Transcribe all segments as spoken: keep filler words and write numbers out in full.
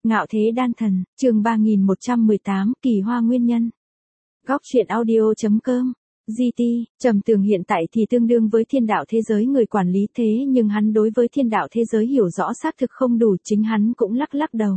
Ngạo thế đan thần, chương ba nghìn một trăm mười tám, kỳ hoa nguyên nhân. Góc truyện audio.com, giê tê, Trầm Tường hiện tại thì tương đương với thiên đạo thế giới người quản lý thế nhưng hắn đối với thiên đạo thế giới hiểu rõ xác thực không đủ, chính hắn cũng lắc lắc đầu.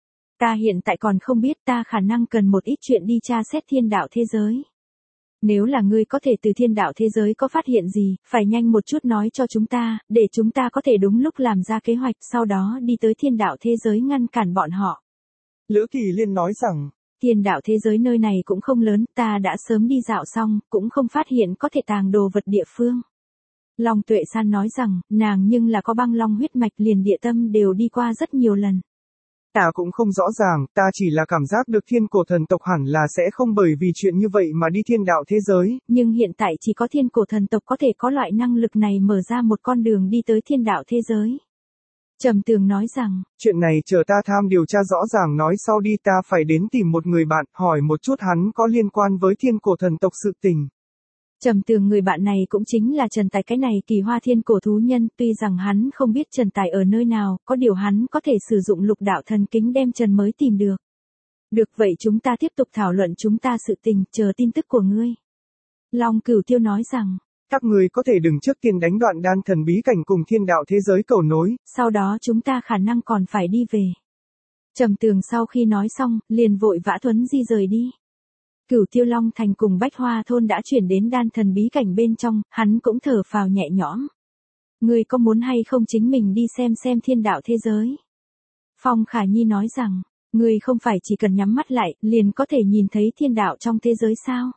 Ta hiện tại còn không biết, ta khả năng cần một ít chuyện đi tra xét thiên đạo thế giới. Nếu là ngươi có thể từ thiên đạo thế giới có phát hiện gì, phải nhanh một chút nói cho chúng ta, để chúng ta có thể đúng lúc làm ra kế hoạch, sau đó đi tới thiên đạo thế giới ngăn cản bọn họ. Lữ Kỳ Liên nói rằng, thiên đạo thế giới nơi này cũng không lớn, ta đã sớm đi dạo xong, cũng không phát hiện có thể tàng đồ vật địa phương. Long Tuệ San nói rằng, nàng nhưng là có băng long huyết mạch, liền địa tâm đều đi qua rất nhiều lần. Ta cũng không rõ ràng, ta chỉ là cảm giác được thiên cổ thần tộc hẳn là sẽ không bởi vì chuyện như vậy mà đi thiên đạo thế giới. Nhưng hiện tại chỉ có thiên cổ thần tộc có thể có loại năng lực này mở ra một con đường đi tới thiên đạo thế giới. Trầm Tường nói rằng, chuyện này chờ ta tham điều tra rõ ràng nói sau đi, ta phải đến tìm một người bạn, hỏi một chút hắn có liên quan với thiên cổ thần tộc sự tình. Trầm Tường người bạn này cũng chính là Trần Tài, cái này kỳ hoa thiên cổ thú nhân, tuy rằng hắn không biết Trần Tài ở nơi nào, có điều hắn có thể sử dụng lục đạo thần kính đem Trần mới tìm được. Được vậy chúng ta tiếp tục thảo luận chúng ta sự tình, chờ tin tức của ngươi. Long Cửu Tiêu nói rằng, các người có thể đừng trước tiên đánh đoạn đan thần bí cảnh cùng thiên đạo thế giới cầu nối. Sau đó chúng ta khả năng còn phải đi về. Trầm Tường sau khi nói xong, liền vội vã thuấn di rời đi. Cửu Tiêu Long Thành cùng Bách Hoa Thôn đã chuyển đến đan thần bí cảnh bên trong, hắn cũng thở phào nhẹ nhõm. Ngươi có muốn hay không chính mình đi xem xem thiên đạo thế giới? Phong Khả Nhi nói rằng, ngươi không phải chỉ cần nhắm mắt lại, liền có thể nhìn thấy thiên đạo trong thế giới sao?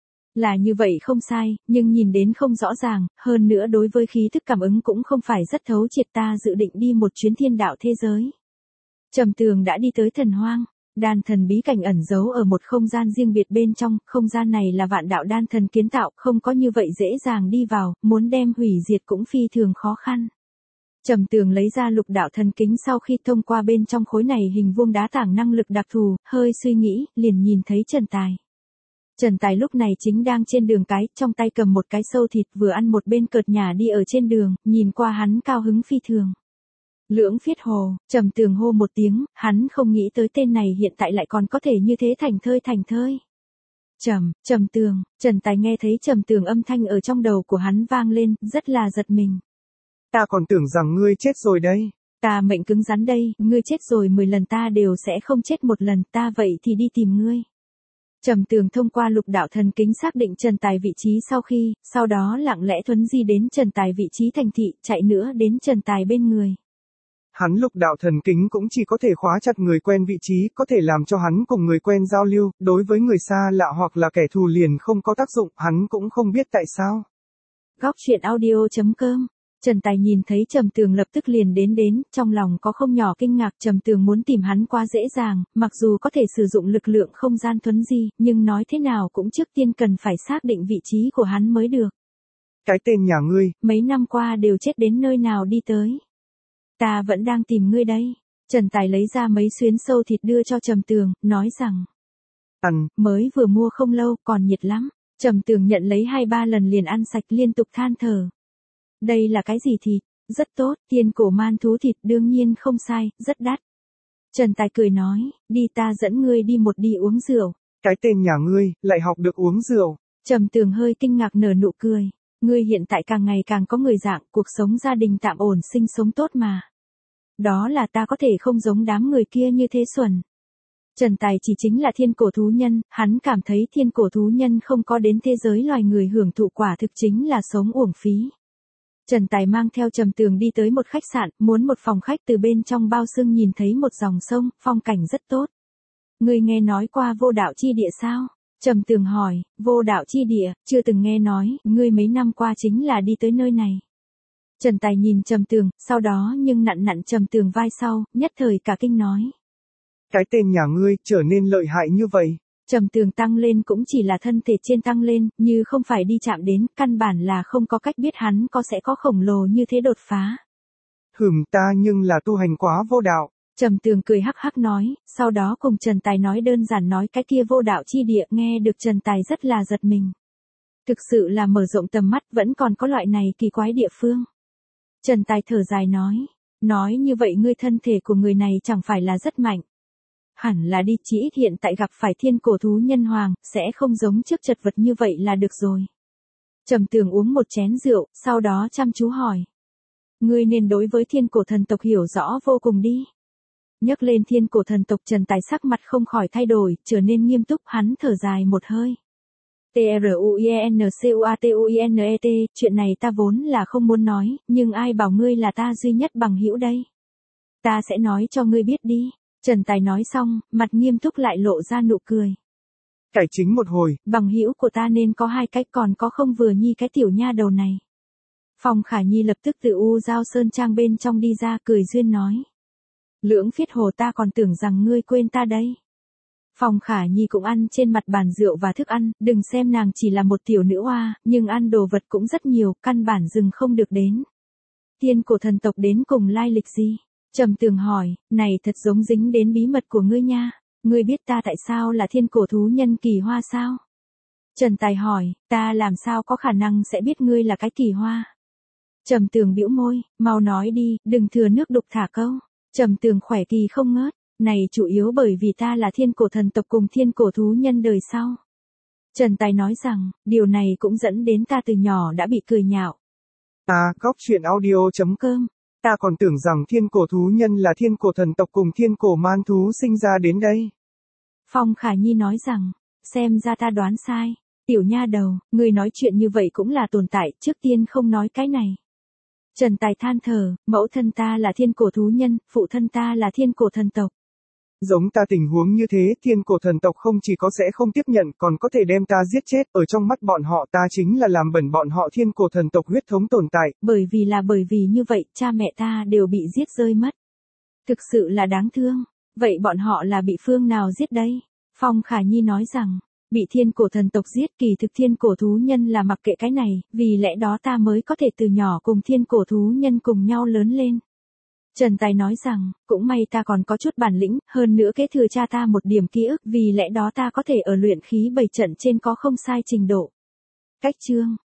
Là như vậy không sai, nhưng nhìn đến không rõ ràng, hơn nữa đối với khí thức cảm ứng cũng không phải rất thấu triệt, ta dự định đi một chuyến thiên đạo thế giới. Trầm Tường đã đi tới thần hoang. Đan thần bí cảnh ẩn giấu ở một không gian riêng biệt bên trong, không gian này là vạn đạo đan thần kiến tạo, không có như vậy dễ dàng đi vào, muốn đem hủy diệt cũng phi thường khó khăn. Trầm Tường lấy ra lục đạo thần kính, sau khi thông qua bên trong khối này hình vuông đá tảng năng lực đặc thù, hơi suy nghĩ, liền nhìn thấy Trần Tài. Trần Tài lúc này chính đang trên đường cái, trong tay cầm một cái sâu thịt, vừa ăn một bên cợt nhả đi ở trên đường, nhìn qua hắn cao hứng phi thường. Lưỡng Phiết Hồ, Trầm Tường hô một tiếng, hắn không nghĩ tới tên này hiện tại lại còn có thể như thế thành thơi thành thơi. Trầm, Trầm Tường, Trần Tài nghe thấy Trầm Tường âm thanh ở trong đầu của hắn vang lên, rất là giật mình. Ta còn tưởng rằng ngươi chết rồi đây. Ta mệnh cứng rắn đây, ngươi chết rồi mười lần ta đều sẽ không chết một lần, ta vậy thì đi tìm ngươi. Trầm Tường thông qua lục đạo thần kính xác định Trần Tài vị trí sau khi, sau đó lặng lẽ thuấn di đến Trần Tài vị trí thành thị, chạy nữa đến Trần Tài bên người. Hắn lục đạo thần kính cũng chỉ có thể khóa chặt người quen vị trí, có thể làm cho hắn cùng người quen giao lưu, đối với người xa lạ hoặc là kẻ thù liền không có tác dụng, hắn cũng không biết tại sao. Góc truyện audio.com, Trần Tài nhìn thấy Trầm Tường lập tức liền đến đến, trong lòng có không nhỏ kinh ngạc, Trầm Tường muốn tìm hắn quá dễ dàng, mặc dù có thể sử dụng lực lượng không gian thuấn di, nhưng nói thế nào cũng trước tiên cần phải xác định vị trí của hắn mới được. Cái tên nhà ngươi, mấy năm qua đều chết đến nơi nào đi tới? Ta vẫn đang tìm ngươi đây. Trần Tài lấy ra mấy xuyến sâu thịt đưa cho Trầm Tường, nói rằng, ăn, mới vừa mua không lâu, còn nhiệt lắm. Trầm Tường nhận lấy hai ba lần liền ăn sạch, liên tục than thở. Đây là cái gì thịt? Rất tốt, thiên cổ man thú thịt, đương nhiên không sai, rất đắt. Trần Tài cười nói, đi ta dẫn ngươi đi một đi uống rượu. Cái tên nhà ngươi, lại học được uống rượu. Trầm Tường hơi kinh ngạc nở nụ cười. Ngươi hiện tại càng ngày càng có người dạng, cuộc sống gia đình tạm ổn, sinh sống tốt mà. Đó là ta có thể không giống đám người kia như thế xuẩn. Trần Tài chỉ chính là thiên cổ thú nhân, hắn cảm thấy thiên cổ thú nhân không có đến thế giới loài người hưởng thụ quả thực chính là sống uổng phí. Trần Tài mang theo Trầm Tường đi tới một khách sạn, muốn một phòng khách, từ bên trong bao xương nhìn thấy một dòng sông, phong cảnh rất tốt. Ngươi nghe nói qua vô đạo chi địa sao? Trầm Tường hỏi, vô đạo chi địa, chưa từng nghe nói, ngươi mấy năm qua chính là đi tới nơi này. Trần Tài nhìn Trầm Tường, sau đó nhưng nặn nặn Trầm Tường vai sau, nhất thời cả kinh nói. Cái tên nhà ngươi trở nên lợi hại như vậy. Trầm Tường tăng lên cũng chỉ là thân thể trên tăng lên, như không phải đi chạm đến, căn bản là không có cách biết hắn có sẽ có khổng lồ như thế đột phá. Hừm, ta nhưng là tu hành quá vô đạo. Trầm Tường cười hắc hắc nói, sau đó cùng Trần Tài nói đơn giản nói cái kia vô đạo chi địa, nghe được Trần Tài rất là giật mình. Thực sự là mở rộng tầm mắt, vẫn còn có loại này kỳ quái địa phương. Trần Tài thở dài nói, nói như vậy ngươi thân thể của người này chẳng phải là rất mạnh. Hẳn là đi, chỉ ít hiện tại gặp phải thiên cổ thú nhân hoàng, sẽ không giống trước chật vật như vậy là được rồi. Trầm Tường uống một chén rượu, sau đó chăm chú hỏi. Ngươi nên đối với thiên cổ thần tộc hiểu rõ vô cùng đi. Nhắc lên thiên cổ thần tộc, Trần Tài sắc mặt không khỏi thay đổi, trở nên nghiêm túc, hắn thở dài một hơi. T R U I N C U A T U I N E T, chuyện này ta vốn là không muốn nói, nhưng ai bảo ngươi là ta duy nhất bằng hữu đây. Ta sẽ nói cho ngươi biết đi. Trần Tài nói xong, mặt nghiêm túc lại lộ ra nụ cười. Cải chính một hồi. Bằng hữu của ta nên có hai cách, còn có không vừa nhi cái tiểu nha đầu này. Phong Khả Nhi lập tức từ U Giao Sơn Trang bên trong đi ra, cười duyên nói. Lưỡng Phiết Hồ, ta còn tưởng rằng ngươi quên ta đây. Phong Khả Nhi cũng ăn trên mặt bàn rượu và thức ăn, đừng xem nàng chỉ là một tiểu nữ oa, nhưng ăn đồ vật cũng rất nhiều, căn bản dừng không được đến. Thiên cổ thần tộc đến cùng lai lịch gì? Trầm Tường hỏi, này thật giống dính đến bí mật của ngươi nha. Ngươi biết ta tại sao là thiên cổ thú nhân kỳ hoa sao? Trần Tài hỏi, ta làm sao có khả năng sẽ biết ngươi là cái kỳ hoa? Trầm Tường bĩu môi, mau nói đi, đừng thừa nước đục thả câu. Trầm Tường khỏe kỳ không ngớt, này chủ yếu bởi vì ta là thiên cổ thần tộc cùng thiên cổ thú nhân đời sau. Trần Tài nói rằng, điều này cũng dẫn đến ta từ nhỏ đã bị cười nhạo. À, Cóc Truyện Audio chấm com. Ta còn tưởng rằng thiên cổ thú nhân là thiên cổ thần tộc cùng thiên cổ man thú sinh ra đến đây. Phong Khả Nhi nói rằng, xem ra ta đoán sai. Tiểu nha đầu, người nói chuyện như vậy cũng là tồn tại, trước tiên không nói cái này. Trần Tài than thở, mẫu thân ta là thiên cổ thú nhân, phụ thân ta là thiên cổ thần tộc. Giống ta tình huống như thế, thiên cổ thần tộc không chỉ có sẽ không tiếp nhận, còn có thể đem ta giết chết, ở trong mắt bọn họ ta chính là làm bẩn bọn họ thiên cổ thần tộc huyết thống tồn tại. Bởi vì là bởi vì như vậy, cha mẹ ta đều bị giết rơi mất. Thực sự là đáng thương. Vậy bọn họ là bị phương nào giết đây? Phong Khả Nhi nói rằng, bị thiên cổ thần tộc giết, kỳ thực thiên cổ thú nhân là mặc kệ cái này, vì lẽ đó ta mới có thể từ nhỏ cùng thiên cổ thú nhân cùng nhau lớn lên. Trần Tài nói rằng, cũng may ta còn có chút bản lĩnh, hơn nữa kế thừa cha ta một điểm ký ức, vì lẽ đó ta có thể ở luyện khí bảy trận trên có không sai trình độ. Cách chương